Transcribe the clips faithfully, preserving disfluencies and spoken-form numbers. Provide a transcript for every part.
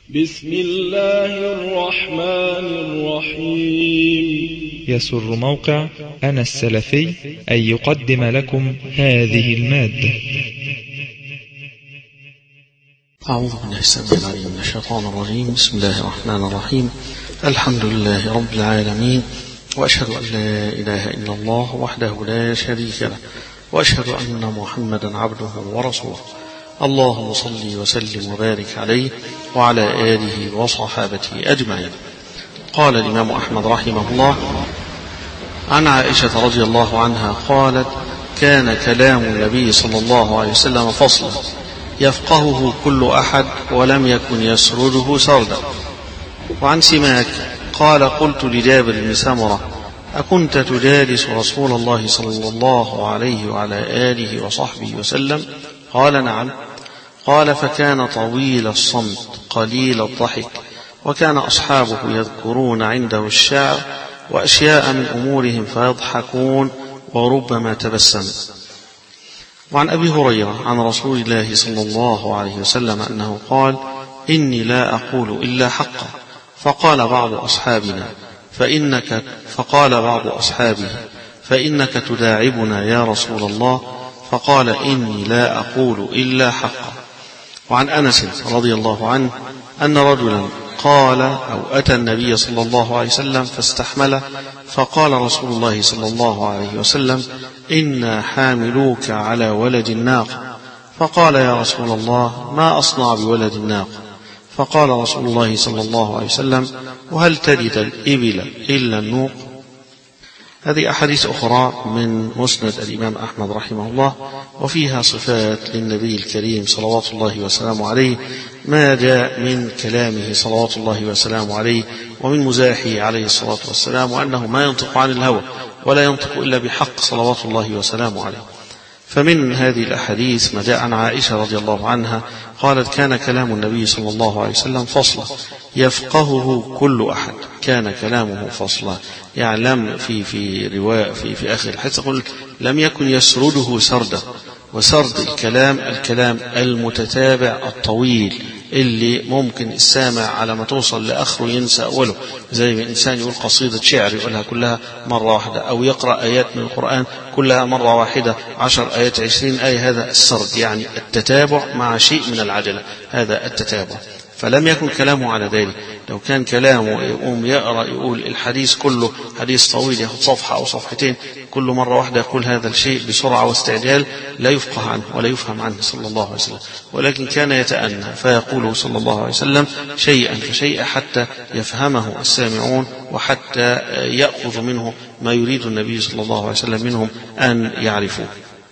بسم الله الرحمن الرحيم. يسر موقع أنا السلفي أن يقدم لكم هذه المادة. أعوذ بالله السميع العليم من الشيطان الرجيم. بسم الله الرحمن الرحيم. الحمد لله رب العالمين، وأشهد أن لا إله إلا الله وحده لا شريك له، وأشهد أن محمدا عبده ورسوله. اللهم صل وسلم وبارك عليه وعلى آله وصحابته أجمعين. قال الإمام أحمد رحمه الله عن عائشة رضي الله عنها قالت: كان كلام النبي صلى الله عليه وسلم فصلا يفقهه كل أحد ولم يكن يسرده سردا. وعن سماك قال: قلت لجابر بن سمرة: أكنت تجالس رسول الله صلى الله عليه وعلى آله وصحبه وسلم؟ قال: نعم. قال: فكان طويل الصمت قليل الضحك، وكان أصحابه يذكرون عنده الشعر وأشياء من أمورهم فيضحكون وربما تبسم. وعن أبي هريرة عن رسول الله صلى الله عليه وسلم أنه قال: إني لا أقول إلا حقا. فقال بعض أصحابنا فإنك فقال بعض أصحابه فإنك تداعبنا يا رسول الله. فقال: إني لا أقول إلا حقا. وعن أنس رضي الله عنه أن رجلا قال أو أتى النبي صلى الله عليه وسلم فاستحمله، فقال رسول الله صلى الله عليه وسلم: إنا حاملوك على ولد الناقة. فقال: يا رسول الله، ما أصنع بولد الناقة؟ فقال رسول الله صلى الله عليه وسلم: وهل تلد الإبل إلا النوق؟ هذه أحاديث أخرى من مسند الإمام أحمد رحمه الله، وفيها صفات للنبي الكريم صلوات الله وسلامه عليه، ما جاء من كلامه صلوات الله وسلامه عليه ومن مزاحه عليه الصلاة والسلام، وأنه ما ينطق عن الهوى ولا ينطق إلا بحق صلوات الله وسلامه عليه. فمن هذه الأحاديث ما جاء عن عائشة رضي الله عنها قالت: كان كلام النبي صلى الله عليه وسلم فصلا يفقهه كل أحد. كان كلامه فصلا، يعني لم في في رواية في في آخر الحديث يقول: لم يكن يسرده سردا. وسرد الكلام الكلام المتتابع الطويل اللي ممكن السامع على ما توصل لآخره ينسى أوله، زي ما إنسان يقول قصيدة شعر يقولها كلها مرة واحدة، أو يقرأ آيات من القرآن كلها مرة واحدة، عشر آيات عشرين آية. هذا السرد، يعني التتابع مع شيء من العجلة، هذا التتابع. فلم يكن كلامه على ذلك. لو كان كلامه يقوم يقرأ يقول الحديث كله حديث طويل ياخذ صفحة أو صفحتين كل مرة واحدة يقول هذا الشيء بسرعة واستعجال، لا يفقه عنه ولا يفهم عنه صلى الله عليه وسلم. ولكن كان يتأنى فيقول صلى الله عليه وسلم شيئا فشيئا حتى يفهمه السامعون، وحتى يأخذ منه ما يريد النبي صلى الله عليه وسلم منهم أن يعرفوه.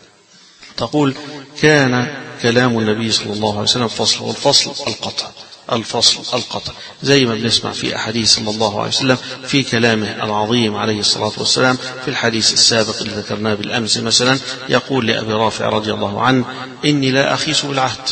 تقول: كان كلام النبي صلى الله عليه وسلم فصل، والفصل القطع. الفصل القطع زي ما بنسمع في أحاديث صلى الله عليه وسلم في كلامه العظيم عليه الصلاة والسلام. في الحديث السابق اللي ذكرناه بالأمس مثلا يقول لأبي رافع رضي الله عنه: إني لا أخيس بالعهد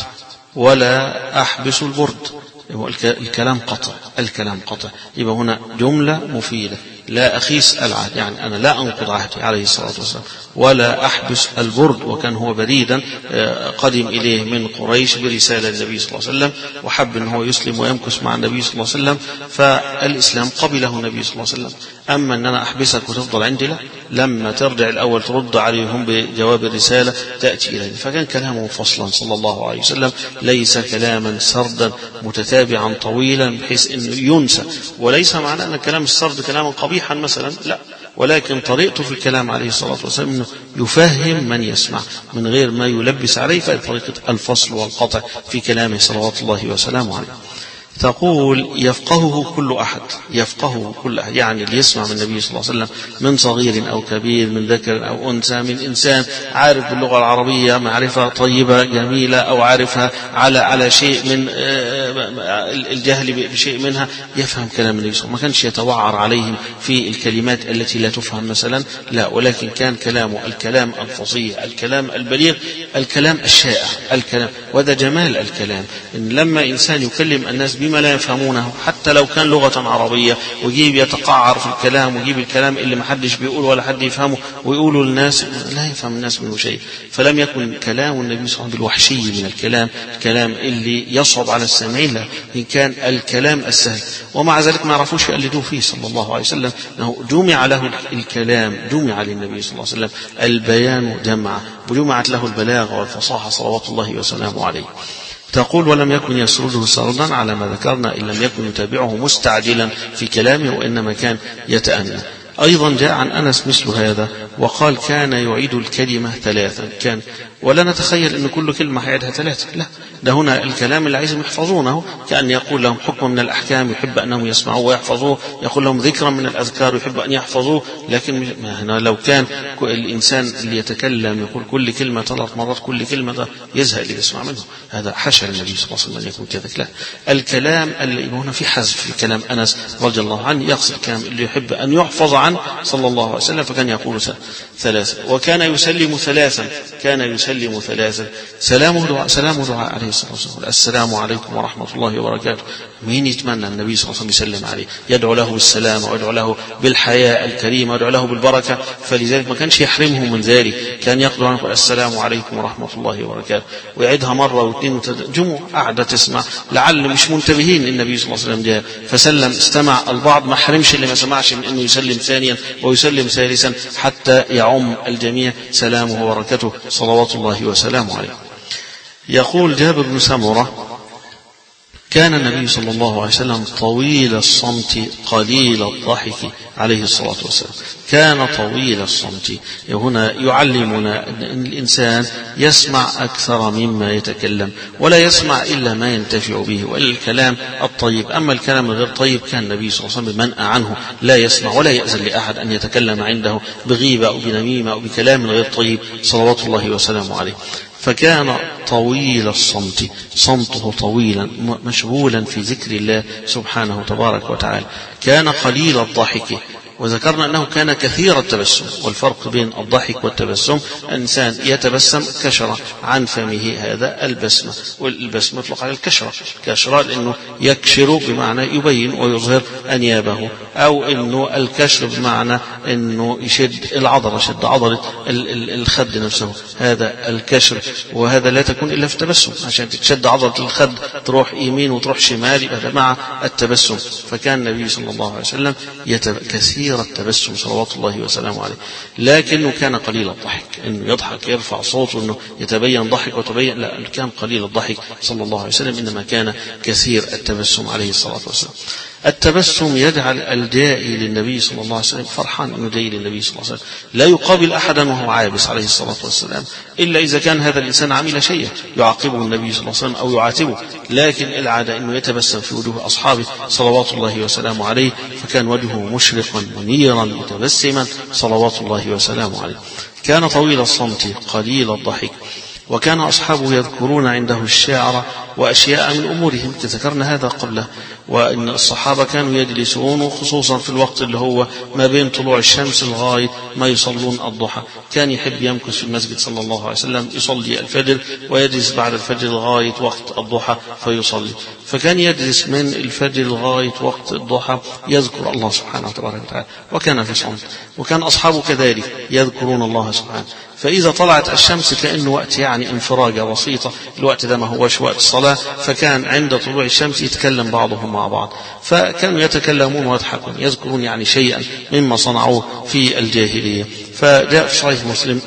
ولا أحبس البرد. الكلام قطع، الكلام قطع. يبقى هنا جملة مفيدة: لا أخيس العهد، يعني أنا لا أنقض عهدي عليه الصلاة والسلام، ولا أحبس البرد. وكان هو بريدا قدم إليه من قريش برسالة النبي صلى الله عليه وسلم، وحب أنه يسلم ويمكث مع النبي صلى الله عليه وسلم، فالإسلام قبله النبي صلى الله عليه وسلم. أما أن أنا أحبسك وتفضل عندي، لا، لما ترجع الأول ترد عليهم بجواب الرسالة تأتي إليه. فكان كلامه فصلا صلى الله عليه وسلم، ليس كلاما سردا متتابعا طويلا بحيث أنه ينسى. وليس معنى أن كلام السرد كلاما قبيحا مثلا، لا، ولكن طريقته في الكلام عليه الصلاة والسلام أنه يفهم من يسمع من غير ما يلبس عليه، فطريقة الفصل والقطع في كلامه صلوات الله وسلامه عليه. تقول: يفقهه كل أحد. يفقهه كل أحد، يعني اللي يسمع من النبي صلى الله عليه وسلم من صغير أو كبير، من ذكر أو أنثى، من إنسان عارف باللغة العربية معرفة طيبة جميلة، أو عارفها على على شيء من الجهل بشيء منها، يفهم كلام النبي صلى الله عليه وسلم. ما كانش يتوعر عليهم في الكلمات التي لا تفهم مثلا، لا، ولكن كان كلامه الكلام الفصيح، الكلام البليغ، الكلام الشائع، الكلام. وهذا جمال الكلام، إن لما إنسان يكلم الناس بما لا يفهمونه، حتى لو كان لغة عربية، ويجيب يتقعر في الكلام ويجيب الكلام اللي ما حدش بيقوله ولا حد يفهمه ويقوله للناس لا يفهم الناس منه شيء. فلم يكن كلام النبي صلى الله عليه وسلم بالوحشي من الكلام، الكلام اللي يصعب على السامعين، لا، إن كان الكلام السهل. ومع ذلك ما عرفوش يقلدوه فيه صلى الله عليه وسلم، أنه جمع له الكلام، جمع للنبي صلى الله عليه وسلم البيان جمع، وجمعت له البلاغة والفصاحة صلوات الله وسلامه عليه. تقول: ولم يكن يسرده سردا على ما ذكرنا، إن لم يكن يتابعه مستعجلا في كلامه، وإنما كان يتأنى. أيضا جاء عن أنس مثل هذا وقال: كان يعيد الكلمة ثلاثا. كان ولا نتخيل أن كل كلمة هيعيدها ثلاثة، لا، ده هنا الكلام اللي عايزهم يحفظونه، كأن يقول لهم حكم من الأحكام يحب أنهم يسمعوه ويحفظوه، يقول لهم ذكرا من الأذكار يحب أن يحفظوه. لكن هنا لو كان الإنسان اللي يتكلم يقول كل كلمة ثلاث مرات، كل كلمة يزهق اللي يسمع منه، هذا حاشا النبي صلى الله عليه وسلم أن يكون كذلك. لا، الكلام اللي هنا في حذف في كلام أنس رضي الله عنه، يقصد الكلام اللي يحب أن يحفظ عنه صلى الله عليه وسلم، فكان يقول ثلاثة. وكان يسلم ثلاثا، كان يسلم ثلاثا. سلامه دعاء، سلامه دعاء عليه الصلاة والسلام، السلام عليكم ورحمة الله وبركاته. مين يتمنى النبي صلى الله عليه وسلم يسلم عليه، يدعو له بالسلام ويدعو له بالحياة الكريمة ويدعو له بالبركة، فلذلك ما كانش يحرمه من ذلك، كان يقول عنه السلام عليكم ورحمة الله وبركاته، ويعيدها مرة واثنين وجمع قاعدة تسمع، لعل مش منتبهين النبي صلى الله عليه وسلم جاء فسلم، استمع البعض، ما حرمش اللي ما سمعش من انه يسلم ثانيا ويسلم ثالثا حتى يعم الجميع سلامه وبركته صلوات الله وسلامه عليه. يقول جابر بن سمرة: كان النبي صلى الله عليه وسلم طويل الصمت قليل الضحك عليه الصلاة والسلام. كان طويل الصمت، هنا يعلمنا أن الإنسان يسمع أكثر مما يتكلم، ولا يسمع إلا ما ينتفع به، وإلا الكلام الطيب. أما الكلام الغير طيب كان النبي صلى الله عليه وسلم منأى عنه، لا يسمع ولا يأذن لأحد أن يتكلم عنده بغيبة أو بنميمة أو بكلام غير طيب صلوات الله وسلامه عليه. فكان طويل الصمت، صمته طويلا مشغولا في ذكر الله سبحانه تبارك وتعالى. كان قليل الضحك، وذكرنا أنه كان كثير التبسم. والفرق بين الضحك والتبسم، الإنسان يتبسم كشرة عن فمه، هذا البسمة، والبسمة يطلق على الكشرة، كشرة لأنه يكشر بمعنى يبين ويظهر أنيابه، أو أنه الكشر بمعنى أنه يشد العضلة، شد عضلة الخد نفسه، هذا الكشر. وهذا لا تكون إلا في التبسم، عشان تشد عضلة الخد تروح يمين وتروح شمال، هذا مع التبسم. فكان النبي صلى الله عليه وسلم كثير التبسم صلوات الله وسلامه عليه، لكنه كان قليل الضحك، انه يضحك يرفع صوته انه يتبين ضحك وتبين، لا، كان قليل الضحك صلى الله عليه وسلم، انما كان كثير التبسم عليه الصلاة والسلام. التبسم يجعل الجائي للنبي صلى الله عليه وسلم فرحان انه جاي للنبي صلى الله عليه وسلم، لا يقابل احدا وهو عابس عليه الصلاة والسلام، الا اذا كان هذا الانسان عمل شيئا يعاقبه النبي صلى الله عليه وسلم او يعاتبه، لكن العادة انه يتبسم في وجوه اصحابه صلوات الله وسلامه عليه، فكان وجهه مشرقا منيرا متبسما صلوات الله وسلامه عليه. كان طويل الصمت قليل الضحك، وكان أصحابه يذكرون عنده الشعر وأشياء من أمورهم، تذكرنا هذا قبله. وإن الصحابة كانوا يجلسون خصوصا في الوقت اللي هو ما بين طلوع الشمس لغاية ما يصلون الضحى، كان يحب يمكث في المسجد صلى الله عليه وسلم يصلي الفجر، ويجلس بعد الفجر لغاية وقت الضحى فيصلي. فكان يجلس من الفجر لغاية وقت الضحى يذكر الله سبحانه وتعالى، وكان في صمت. وكان أصحابه كذلك يذكرون الله سبحانه. فإذا طلعت الشمس كأنه وقت يعني انفراجة بسيطة، الوقت ده ما هوش وقت الصلاة، فكان عند طلوع الشمس يتكلم بعضهم مع بعض، فكانوا يتكلمون ويضحكون، يذكرون يعني شيئا مما صنعوه في الجاهلية. فجاء في صحيح مسلم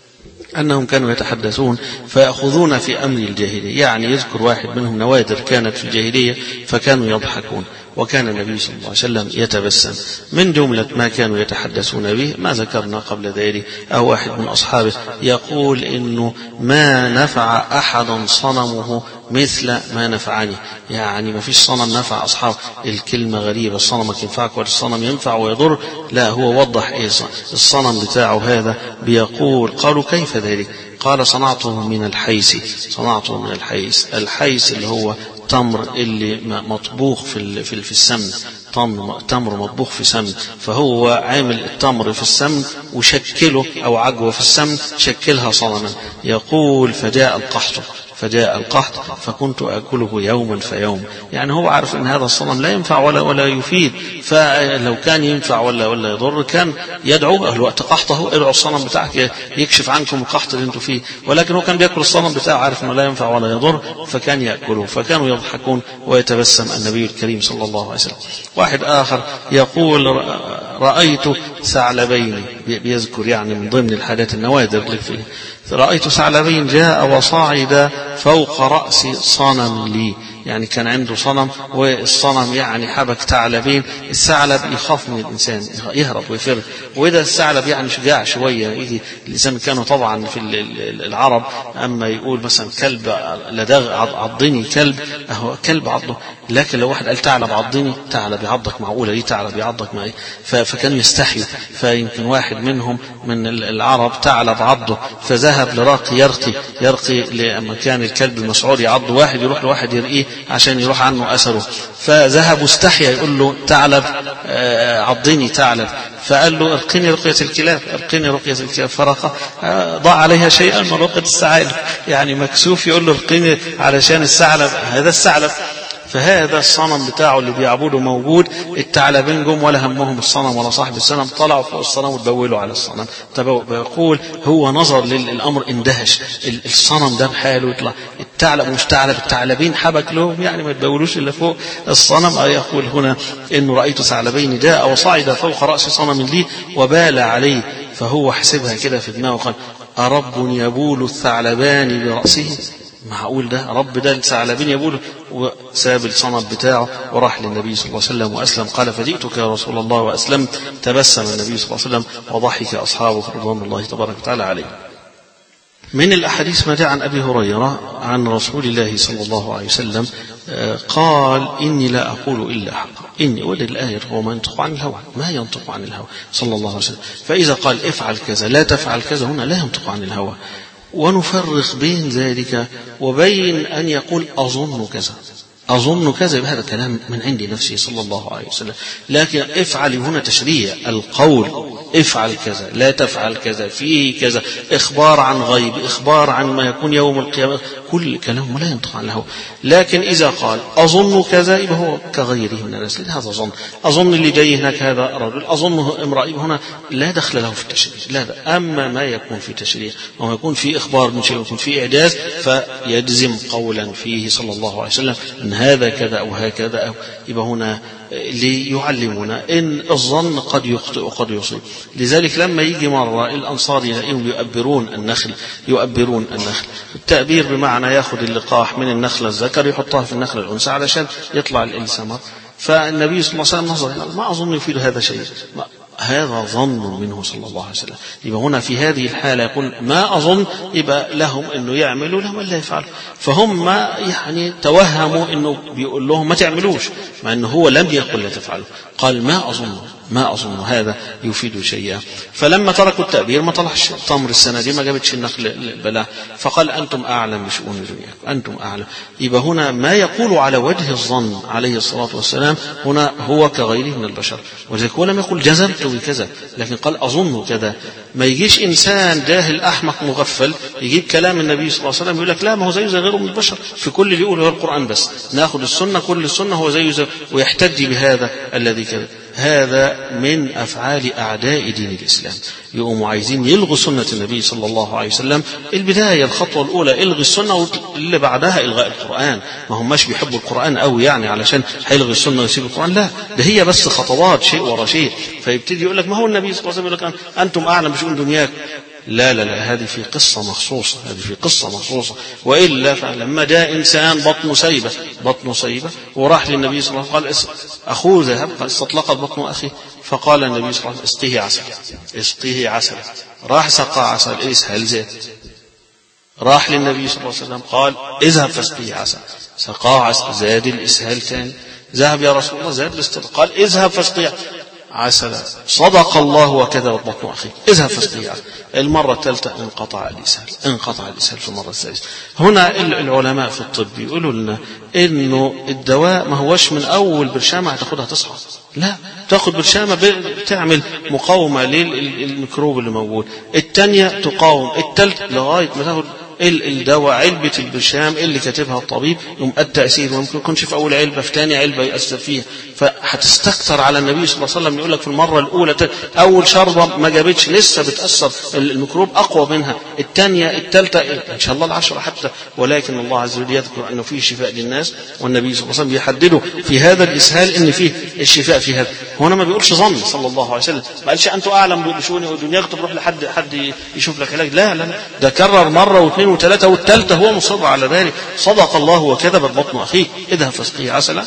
أنهم كانوا يتحدثون فيأخذون في أمر الجاهلية، يعني يذكر واحد منهم نوادر كانت في الجاهلية فكانوا يضحكون. وكان النبي صلى الله عليه وسلم يتبسم. من جملة ما كانوا يتحدثون به ما ذكرنا قبل ذلك، أو واحد من أصحابه يقول إنه ما نفع أحد صنمه مثل ما نفعني، يعني ما فيش صنم نفع أصحاب. الكلمة غريبة، الصنم ينفعك والصنم ينفع ويضر، لا، هو وضح إيه الصنم بتاعه هذا. بيقول قالوا كيف ذلك؟ قال صنعته من الحيس، صنعته من الحيس. الحيس اللي هو تمر اللي مطبوخ في في السمن، تمر تمر مطبوخ في سمن، فهو عامل التمر في السمن وشكله أو عجوة في السمن شكلها صنما. يقول فجاء القحط فجاء القحط فكنت أكله يوما فيوم. يعني هو عارف أن هذا الصنم لا ينفع ولا ولا يفيد، فلو كان ينفع ولا ولا يضر كان يدعو أهل وقت قحطه ادعوا الصنم بتاعك يكشف عنكم القحط اللي انتم فيه، ولكن هو كان بيأكل الصنم بتاعه عارف أنه لا ينفع ولا يضر فكان يأكله، فكانوا يضحكون ويتبسم النبي الكريم صلى الله عليه وسلم. واحد آخر يقول رأيت ثعلبين، بيذكر يعني من ضمن الحاجات النوادر اللي فيه، رأيت ثعلبين جاء وصعد فوق رأس صنم لي، يعني كان عنده صنم والصنم يعني حبك ثعلبين. الثعلب يخاف من الإنسان يهرب ويفر، وإذا الثعلب يعني شجاع شوية يجي الإنسان. كانوا طبعا في العرب أما يقول مثلا كلب لدغ عضني كلب، أهو كلب عضه، لكن لو واحد قال ثعلب عضني، ثعلب يعضك معقولة دي ثعلب يعضك معي، فكانوا يستحيوا. فيمكن واحد منهم من العرب ثعلب عضه فذهب لراقي يرقي يرقي لما كان الكلب المسعود يعض واحد يروح لواحد يرقيه عشان يروح عنه أثره، فذهب واستحيا يقول له ثعلب عضني ثعلب، فقال له ارقني رقية الكلاب ارقني رقية الكلاب، فرقة ضاع عليها شيئا من رقية الثعالب، يعني مكسوف يقول له ارقني علشان الثعلب هذا الثعلب. فهذا الصنم بتاعه اللي بيعبده موجود، الثعلبين جم ولا همهم الصنم ولا صاحب الصنم، طلعوا فوق الصنم وتبولوا على الصنم. بيقول هو نظر للأمر اندهش، الصنم ده بحاله يطلع الثعلب مش ثعلب، الثعلبين حبك لهم يعني ما يتبولوش إلا فوق الصنم. يقول هنا إنه رأيت ثعلبين جاء وصعد فوق رأس صنم لي وبال عليه، فهو حسبها كده في دماغه قال أرب يبول الثعلبان برأسه؟ معقول ده رب ده الثعلبين يقول؟ وساب الصنم بتاعه وراح للنبي صلى الله عليه وسلم وأسلم. قال فجئتك يا رسول الله وأسلمت. تبسم النبي صلى الله عليه وسلم وضحك أصحابه رضوان الله تبارك وتعالى عليه. من الأحاديث ما جاء عن أبي هريرة عن رسول الله صلى الله عليه وسلم قال إني لا أقول إلا حقا، إني وللآية هو ما ينطق عن الهوى، ما ينطق عن الهوى صلى الله عليه وسلم. فإذا قال افعل كذا لا تفعل كذا هنا لا ينطق عن الهوى. ونفرق بين ذلك وبين أن يقول أظن كذا أظن كذا، بهذا الكلام من عند نفسه صلى الله عليه وسلم. لكن افعل هنا تشريع القول، افعل كذا لا تفعل كذا فيه كذا، إخبار عن غيب، إخبار عن ما يكون يوم القيامة، كل كلام لا ينطق عن الهوى. لكن إذا قال أظن كذا يبقى هو كغيره من الناس، هذا ظن. أظن اللي جاي هناك هذا رجل، أظنه امرأة، هنا لا دخل له في التشريع. لا ده. أما ما يكون في تشريع وما يكون في إخبار من شيء ويكون في إعجاز فيجزم قولا فيه صلى الله عليه وسلم أن هذا كذا أو هكذا أو، يبقى هنا ليعلمنا إن الظن قد يخطئ وقد يصيب. لذلك لما يجي مرة الأنصار يلاقيهم يؤبرون النخل يؤبرون النخل التأبير بمعنى يأخذ اللقاح من النخلة الذكر يحطها في النخلة الأنثى علشان يطلع الثمر. فالنبي صلى الله عليه وسلم نظر ما أظن يفيد هذا شيء، هذا ظن منه صلى الله عليه وسلم. يبقى هنا في هذه الحالة يقول ما أظن، يبقى لهم أنه يعملوا لهم ألا يفعلوا. فهم ما يعني توهموا أنه بيقول لهم ما تعملوش، مع أنه هو لم يقل لا تفعلوا، قال ما أظن ما أظن هذا يفيد شيئا. فلما تركوا التأبير ما طلعش تمر السنة دي، ما جابتش النخل البلاء، فقال أنتم أعلم بشؤون دنياكم أنتم أعلم. يبقى هنا ما يقول على وجه الظن عليه الصلاة والسلام هنا هو كغيره من البشر. وذلك هو لم يقل جزمت بكذا، لكن قال أظن كذا. ما يجيش إنسان جاهل أحمق مغفل يجيب كلام النبي صلى الله عليه وسلم يقول لك لا ما هو زيه زي غيره من البشر، في كل اللي يقوله هو القرآن بس، ناخذ السنة كل السنة هو زيه زي، ويحتج بهذا الذي كذا. هذا من أفعال أعداء دين الإسلام، يقوموا عايزين يلغوا سنة النبي صلى الله عليه وسلم. البداية الخطوة الأولى الغي السنة، واللي بعدها إلغاء القرآن. ما هم مش بيحبوا القرآن أو يعني علشان هيلغي السنة ويسيب القرآن، لا ده هي بس خطوات شيء ورا شيء. فيبتدي يقول لك ما هو النبي صلى الله عليه وسلم يقول لك أنتم أعلم بشؤون دنياكم. لا لا لا هذه في قصة مخصوصة، هذه في قصة مخصوصة. وإلا فلما جاء إنسان بطنه سيبة بطنه سيبة وراح للنبي صلى الله عليه وسلم قال أخوه ذهب، قال استطلقت بطن أخي، فقال النبي صلى الله عليه وسلم اسقيه عسل اسقيه عسل. راح سقى عسل اسهل زيت. راح للنبي صلى الله عليه وسلم قال اذهب فاسقيه عسل، سقاه عسل زاد الإسهال ثاني. ذهب يا رسول الله زاد الاستطلاق، قال اذهب فاسقيه عسلا. صدق الله وكذب بطن أخي، اذهب فاسقيه عسل. المرة الثالثة انقطع الإسهال انقطع الإسهال في المرة الثالثة. هنا العلماء في الطب يقولوا لنا إنه الدواء ما هوش من أول برشامة هتاخدها تصحى، لا تاخد برشامة بتعمل مقاومة للميكروب اللي موجود، الثانية تقاوم، الثالث لغاية ما تاخد الدواء علبة البرشام اللي كاتبها الطبيب يوم التأثير، وممكن يكونش في أول علبة في ثاني علبة يأثر فيها، فهتستكتر على النبي صلى الله عليه وسلم يقول لك في المرة الأولى أول شربة ما جابتش لسه بتأثر الميكروب أقوى منها، الثانية الثالثة إن شاء الله العشرة حتى، ولكن الله عز وجل يذكر أنه فيه شفاء للناس، والنبي صلى الله عليه وسلم بيحدده في هذا الإسهال إن فيه الشفاء في هذا. هنا ما بيقولش ظن صلى الله عليه وسلم، ما قالش أنتوا أعلم بشؤوني ودنياكم تروح لحد حد يشوف لك علاج، لا لا لا، ده كرر مرة واثنين وثلاثة والثالثة هو مصر على ذلك. صدق الله وكذب بطن أخيه، اذهب فاسقيه عسلا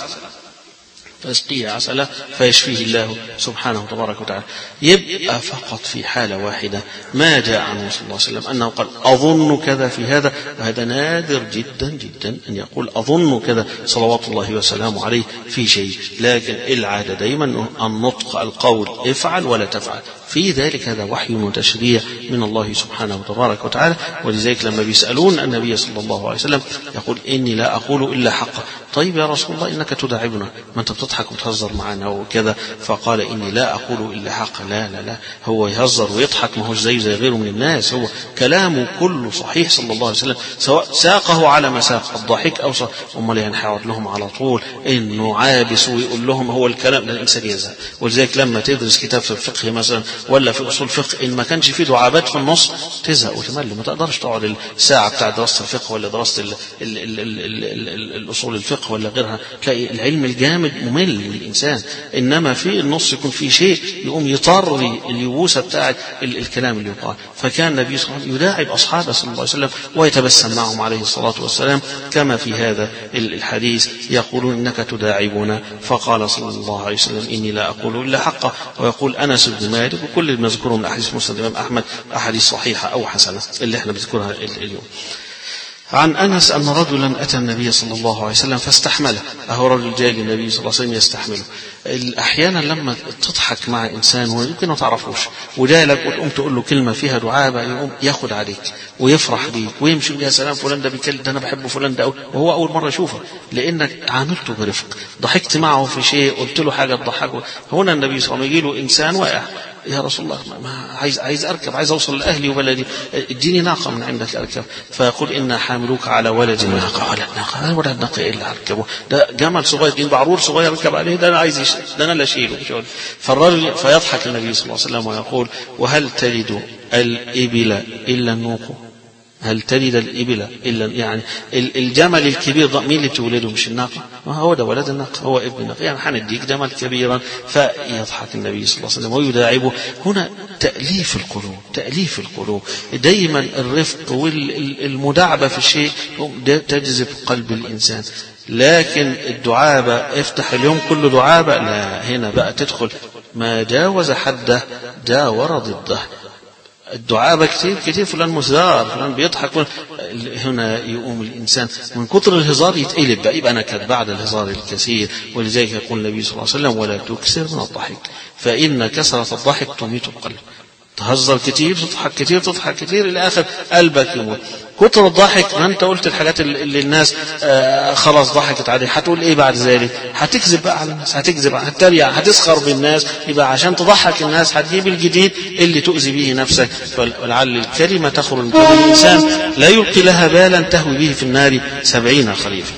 فاسقيه عسلا فيشفيه الله سبحانه تبارك وتعالى. يبقى فقط في حالة واحدة ما جاء عنه صلى الله عليه وسلم أنه قال أظن كذا في هذا، وهذا نادر جدا جدا أن يقول أظن كذا صلوات الله وسلامه عليه في شيء، لكن العادة دائما النطق القول افعل ولا تفعل، في ذلك هذا وحي وتشريع من الله سبحانه تبارك وتعالى. ولذلك لما بيسألون النبي صلى الله عليه وسلم يقول إني لا أقول إلا حقا. طيب يا رسول الله إنك تداعبنا، ما أنت بتضحك وتهزر معنا وكذا، فقال إني لا أقول إلا حقا. لا لا لا، هو يهزر ويضحك، ما هو زي زي غيره من الناس، هو كلامه كله صحيح صلى الله عليه وسلم، سواء ساقه على مساق الضحك أو صح. أمال ينحاور لهم على طول إنه عابس ويقول لهم هو الكلام ده الإنسان يزهق. ولذلك لما تدرس كتاب في الفقه مثلا ولا في أصول الفقه إن ما كانش فيه دعابات في النص تزهق وتمل، ما تقدرش تقعد الساعة بتاع دراسة الفقه ولا دراسة ال ال ال ال ال ال الأصول الفقه ولا غيرها، تلاقي العلم الجامد ممل للإنسان. إنما في النص يكون في شيء يقوم يطر اليبوسة بتاعت الكلام اللي يقال. فكان النبي صلى الله عليه وسلم يداعب أصحابه صلى الله عليه وسلم ويتبسم معهم عليه الصلاة والسلام، كما في هذا الحديث يقولون إنك تداعبنا، فقال صلى الله عليه وسلم إني لا أقول إلا حقا. ويقول أنس بن مالك وكل المذكور من أحاديث مسند الإمام أحمد أحاديث صحيحة أو حسنة اللي احنا بنذكرها اليوم. عن أنس أن رجلا أتى النبي صلى الله عليه وسلم فاستحمله، أهو رجل جاء النبي صلى الله عليه وسلم يستحمله. أحيانا لما تضحك مع إنسان ويمكن ما تعرفوش وجالك وتقوم تقول له كلمة فيها دعابة، يقوم ياخد عليك ويفرح بيك ويمشي يا سلام فلان ده بيكلم، ده أنا بحبه فلان ده، وهو أول مرة يشوفه لأنك عاملته برفق، ضحكت معه في شيء، قلت له حاجة تضحكه. هنا النبي صلى الله عليه وسلم يجي له إنسان واقع، يا رسول الله ما عايز عايز أركب، عايز أوصل لأهلي وبلدي، اديني ناقة من عندك أركب. فيقول إن حاملوك على ولد ناقة، ولا ناقة ولا ناقة إلا أركبه، ده جمل صغير، إن بعرور صغير أركب عليه، ده أنا عايز يش... ده أنا لا أشيله. فالرجل فيضحك النبي صلى الله عليه وسلم ويقول وهل تلد الإبل إلا النوق؟ هل تلد الإبل إلا يعني الجمل الكبير مين اللي تولده مش الناقة؟ ما هو ده ولد الناقة، هو ابن الناقة، يعني حنديك جمل كبيرا. فيضحك النبي صلى الله عليه وسلم ويداعبه. هنا تأليف القلوب، تأليف القلوب دايما، الرفق والمداعبة في الشيء تجذب قلب الإنسان. لكن الدعابة افتح اليوم كله دعابة، لا، هنا بقى تدخل ما جاوز حده جاور ضده. الدعابة كتير كتير، فلان مزار، فلان بيضحك، هنا يقوم الإنسان من كتر الهزار يتقلب بقى، يبقى نكد بعد الهزار الكثير. ولذلك يقول النبي صلى الله عليه وسلم ولا تكسر من الضحك فإن كسرة الضحك تميت القلب. تهزر كتير، تضحك كتير، تضحك كتير، إلى آخر قلبك يموت. كتر الضحك، ما أنت قلت الحاجات اللي الناس آه خلاص ضحكت عليه، هتقول إيه بعد ذلك؟ هتكذب بقى على الناس، هتكذب، هتتريق، هتسخر بالناس، يبقى عشان تضحك الناس هتجيب الجديد اللي تؤذي به نفسك. فلعل الكلمة تخرج من فم الإنسان لا يلقي لها بالا تهوي به في النار سبعين خريفا.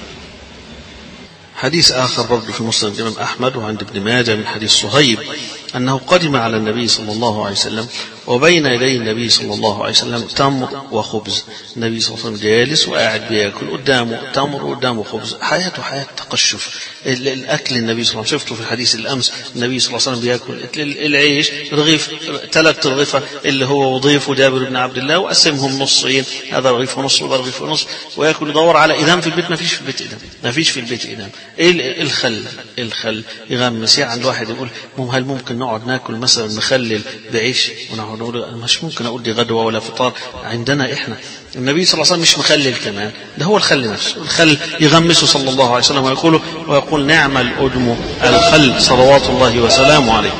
حديث آخر برضه في مسند الإمام أحمد وعند ابن ماجه من حديث صهيب أنه قدم على النبي صلى الله عليه وسلم وبين يدي النبي صلى الله عليه وسلم تمر وخبز. النبي صلى الله عليه وسلم جالس وقاعد بياكل، قدامه تمر وقدامه خبز، حياته حياة تقشف. الأكل النبي صلى الله عليه وسلم شفته في الحديث الأمس، النبي صلى الله عليه وسلم بياكل العيش رغيف، ثلاث رغيفة اللي هو وضيفه جابر بن عبد الله، وقسمهم نصين، هذا رغيف ونص وهذا رغيف ونص، وياكل يدور على إدام في البيت، ما فيش في البيت إدام، ما فيش في البيت إدام. الخل الخل يغمس. يعني واحد يقول هل ممكن نقعد ناكل مثلا مخلل بعيش ونقعد نقول مش ممكن اقول دي غدوه ولا فطار عندنا احنا. النبي صلى الله عليه وسلم مش مخلل كمان، ده هو الخل نفسه، الخل يغمسه صلى الله عليه وسلم ويقول ويقول نعم الأدم الخل صلوات الله وسلامه عليه.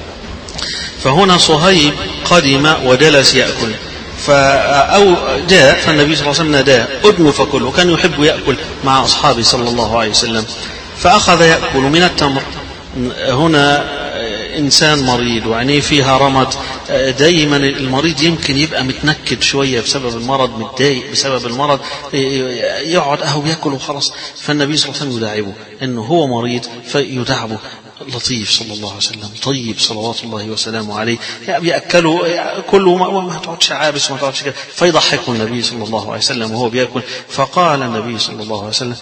فهنا صهيب قدم وجلس يأكل، فأو جاء فالنبي صلى الله عليه وسلم ناداه أدم فكل، وكان يحب يأكل مع أصحابه صلى الله عليه وسلم. فأخذ يأكل من التمر. هنا إنسان مريض وعينيه فيها رمد، دايما المريض يمكن يبقى متنكد شوية بسبب المرض، متضايق بسبب المرض، يقعد أهو يأكل وخلاص. فالنبي صلى الله عليه وسلم يداعبه إنه هو مريض فيداعبه. لطيف صلى الله عليه وسلم، طيب صلوات الله وسلامه عليه، بيأكلوا كله ما تقعدش عابس وما تقعدش كده، فيضحكه النبي صلى الله عليه وسلم وهو بيأكل. فقال النبي صلى الله عليه وسلم: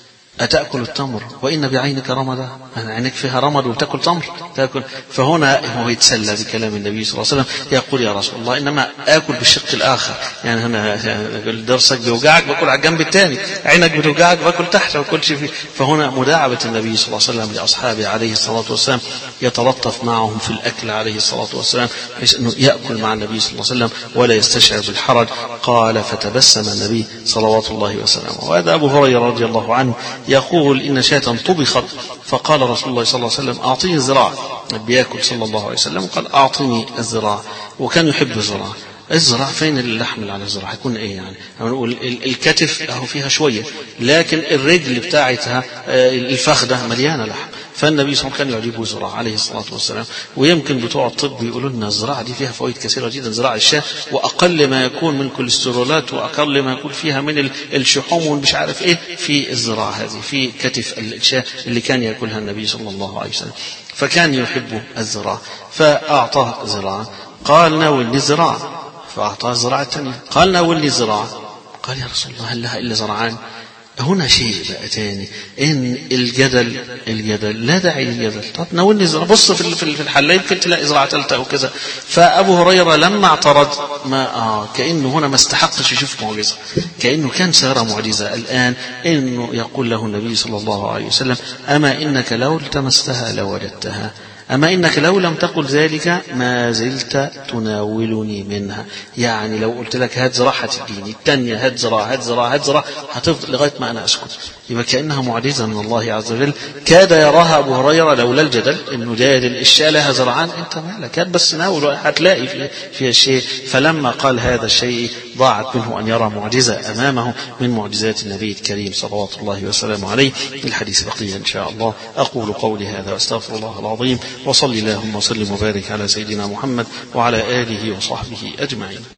أتأكل التمر وإن بعينك رمدا؟ أنا عينك فيها رمد وتأكل تمر؟ تأكل. فهنا هو يتسلى بكلام النبي صلى الله عليه وسلم، يقول: يا رسول الله إنما آكل بالشق الآخر، يعني أنا درسك بيوجعك باكل على الجنب الثاني، عينك بتوجعك باكل تحت وكل شيء فيه. فهنا مداعبة النبي صلى الله عليه وسلم لأصحابه عليه الصلاة والسلام، يتلطف معهم في الأكل عليه الصلاة والسلام، بحيث أنه يأكل مع النبي صلى الله عليه وسلم ولا يستشعر بالحرج. قال: فتبسم النبي صلوات الله وسلامه. وهذا أبو هريرة رضي الله عنه يقول: إن شاة طبخت فقال رسول الله صلى الله عليه وسلم: أعطيني الزراع. بياكل صلى الله عليه وسلم قال: أعطيني الزراع. وكان يحب الزراع. الزراع فين اللحم على الزراع يكون ايه يعني؟ نقول الكتف اهو فيها شويه، لكن الرجل بتاعتها الفخده مليانه لحم. فالنبي صلى الله عليه وسلم كان يعجبه الزراعة عليه الصلاة والسلام. ويمكن بتوع الطب يقولوا لنا الزراعة دي فيها فوائد كثيرة جدا، زراعة الشاة، وأقل ما يكون من كوليسترولات وأقل ما يكون فيها من الشحوم ومش عارف إيه في الزراعة هذه، في كتف الشاة اللي كان يأكلها النبي صلى الله عليه وسلم. فكان يحب الزراعة فأعطاه زراعة. قال: ناولني الزراعة. فأعطاه الزراعة الثانية. قال: ناولني الزراعة. قال: يا رسول الله هل لها إلا زرعان؟ هنا شيء بقى تاني، ان الجدل الجدل لا داعي للجدل. طب ناولني زراعة، بص في في الحله يمكن تلاقي زراعه ثالثه او كذا. فابو هريره لما اعترض ما آه كانه هنا ما استحقش يشوف معجزه، كانه كان سيرى معجزه الان، انه يقول له النبي صلى الله عليه وسلم: اما انك لو التمستها لوجدتها، أما إنك لو لم تقل ذلك ما زلت تناولني منها. يعني لو قلت لك هات زراعة هتديني، الثانية هات زراعة هات زراعة هات زراعة، هتفضل لغاية ما أنا أسكت. يبقى كأنها معجزة من الله عز وجل. كاد يراها أبو هريرة لولا الجدل، إنه جادل الشاة لها زرعان، أنت مالك، هات بس ناول هتلاقي فيها في الشيء. فلما قال هذا الشيء ضاعت منه أن يرى معجزة أمامه من معجزات النبي الكريم صلوات الله وسلامه عليه. الحديث بقية إن شاء الله. أقول قولي هذا وأستغفر الله العظيم، وصلي اللهم وسلم وبارك على سيدنا محمد وعلى آله وصحبه أجمعين.